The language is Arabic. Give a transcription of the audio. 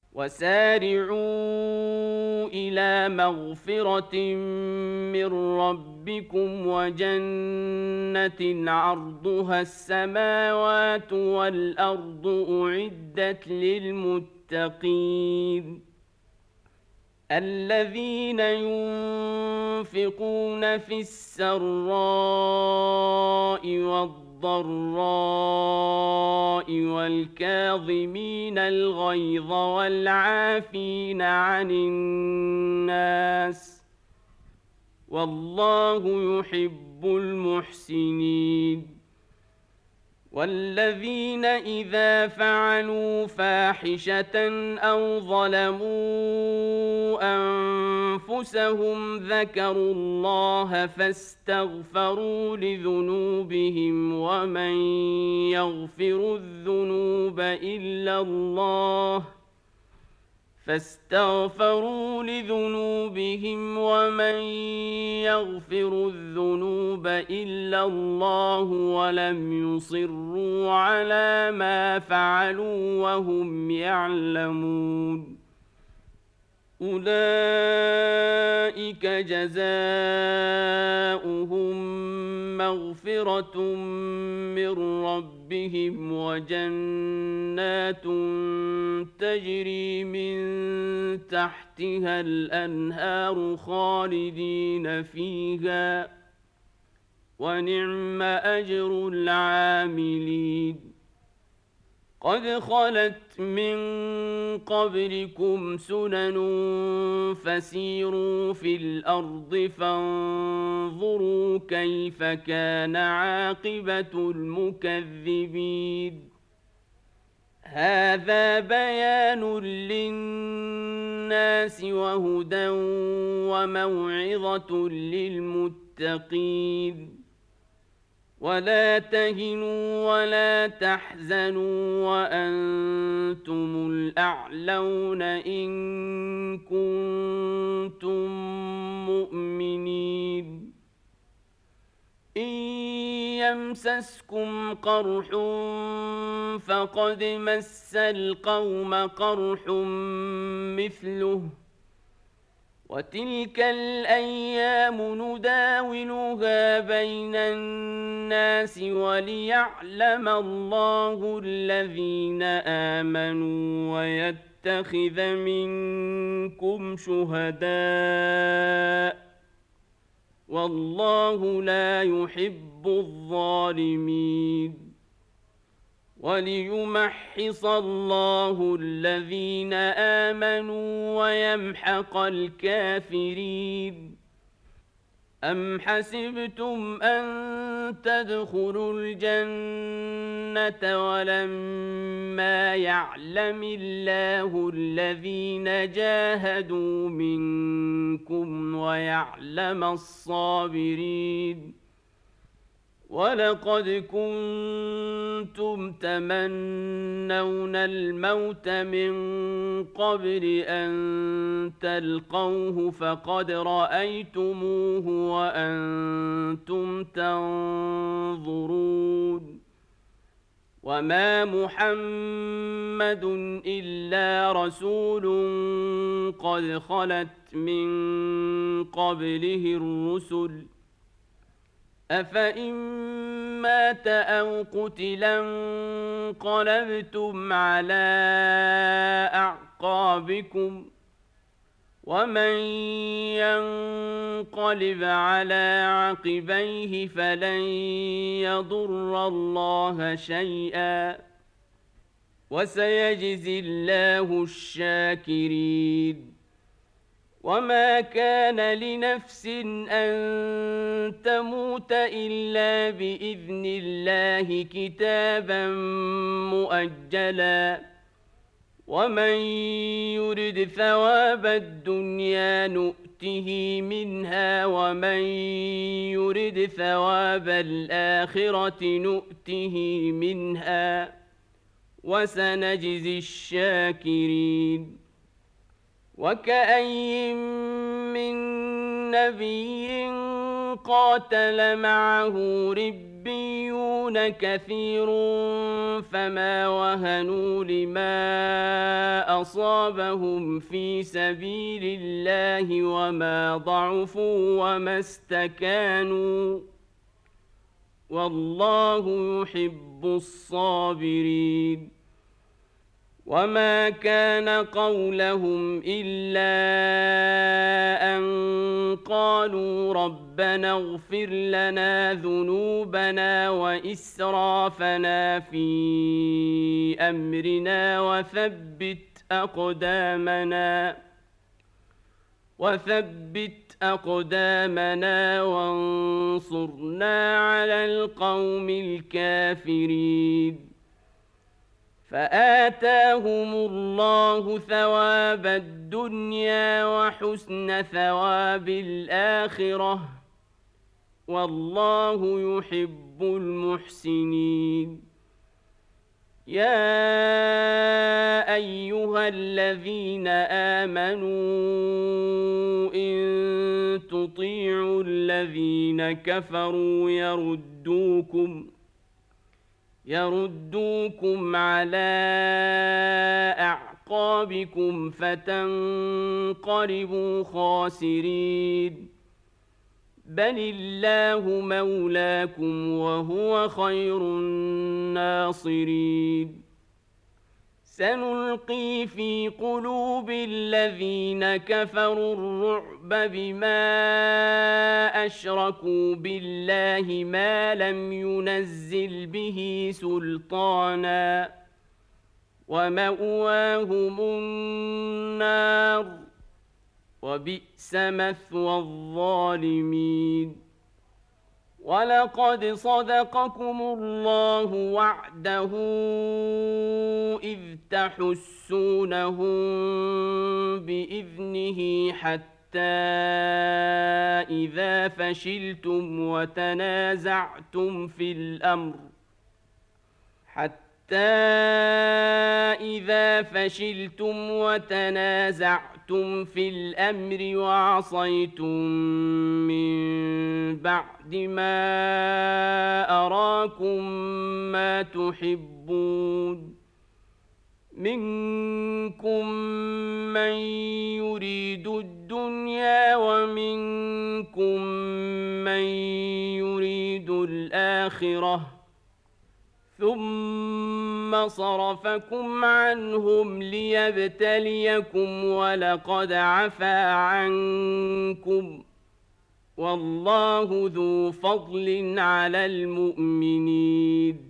وسارعوا إلى مغفرة من ربكم وجنة عرضها السماوات والأرض أعدت للمتقين الذين ينفقون في السراء والضراء والكاظمين الغيظ والعافين عن الناس والله يحب المحسنين والذين إذا فعلوا فاحشة أو ظلموا أنفسهم ذكروا الله فاستغفروا لذنوبهم ومن يغفر الذنوب إلا الله ولم يصروا على ما فعلوا وهم يعلمون أولئك جزاؤهم مغفرة من ربهم وجنات تجري من تحتها الأنهار خالدين فيها ونعم أجر العاملين قد خلت من قبلكم سنن فسيروا في الأرض فانظروا كيف كان عاقبة المكذبين هذا بيان للناس وهدى وموعظة للمتقين ولا تهنوا ولا تحزنوا وأنتم الأعلون إن كنتم مؤمنين إن يمسسكم قرح فقد مس القوم قرح مثله وتلك الأيام نداولها بين الناس وليعلم الله الذين آمنوا ويتخذ منكم شهداء والله لا يحب الظالمين وليمحص الله الذين آمنوا ويمحق الكافرين أم حسبتم أن تدخلوا الجنة ولما يعلم الله الذين جاهدوا منكم ويعلم الصابرين ولقد كنتم تمنون الموت من قبل أن تلقوه فقد رأيتموه وأنتم تنظرون وما محمد إلا رسول قد خلت من قبله الرسل أفإن مات أو قتلا انقلبتم على أعقابكم ومن ينقلب على عقبيه فلن يضر الله شيئا وسيجزي الله الشاكرين وما كان لنفس أن تموت إلا بإذن الله كتابا مؤجلا ومن يرد ثواب الدنيا نؤته منها ومن يرد ثواب الآخرة نؤته منها وسنجزي الشاكرين وكأين من نبي قاتل معه ربيون كثير فما وهنوا لما أصابهم في سبيل الله وما ضعفوا وما استكانوا والله يحب الصابرين وما كان قولهم إلا أن قالوا ربنا اغفر لنا ذنوبنا وإسرافنا في أمرنا وثبت أقدامنا وانصرنا على القوم الكافرين فآتاهم الله ثواب الدنيا وحسن ثواب الآخرة والله يحب المحسنين يا أيها الذين آمنوا إن تطيعوا الذين كفروا يردوكم على أعقابكم فتنقلبوا خاسرين بل الله مولاكم وهو خير الناصرين سنلقي في قلوب الذين كفروا الرعب بما أشركوا بالله ما لم ينزل به سلطانا ومأواهم النار وبئس مثوى الظالمين ولقد صدقكم الله وعده إذ تحسونهم بإذنه حتى إذا فشلتم وتنازعتم في الأمر وعصيتم من بعد ما أراكم ما تحبون منكم من يريد الدنيا ومنكم من يريد الآخرة ثم صرفكم عنهم ليبتليكم ولقد عفا عنكم والله ذو فضل على المؤمنين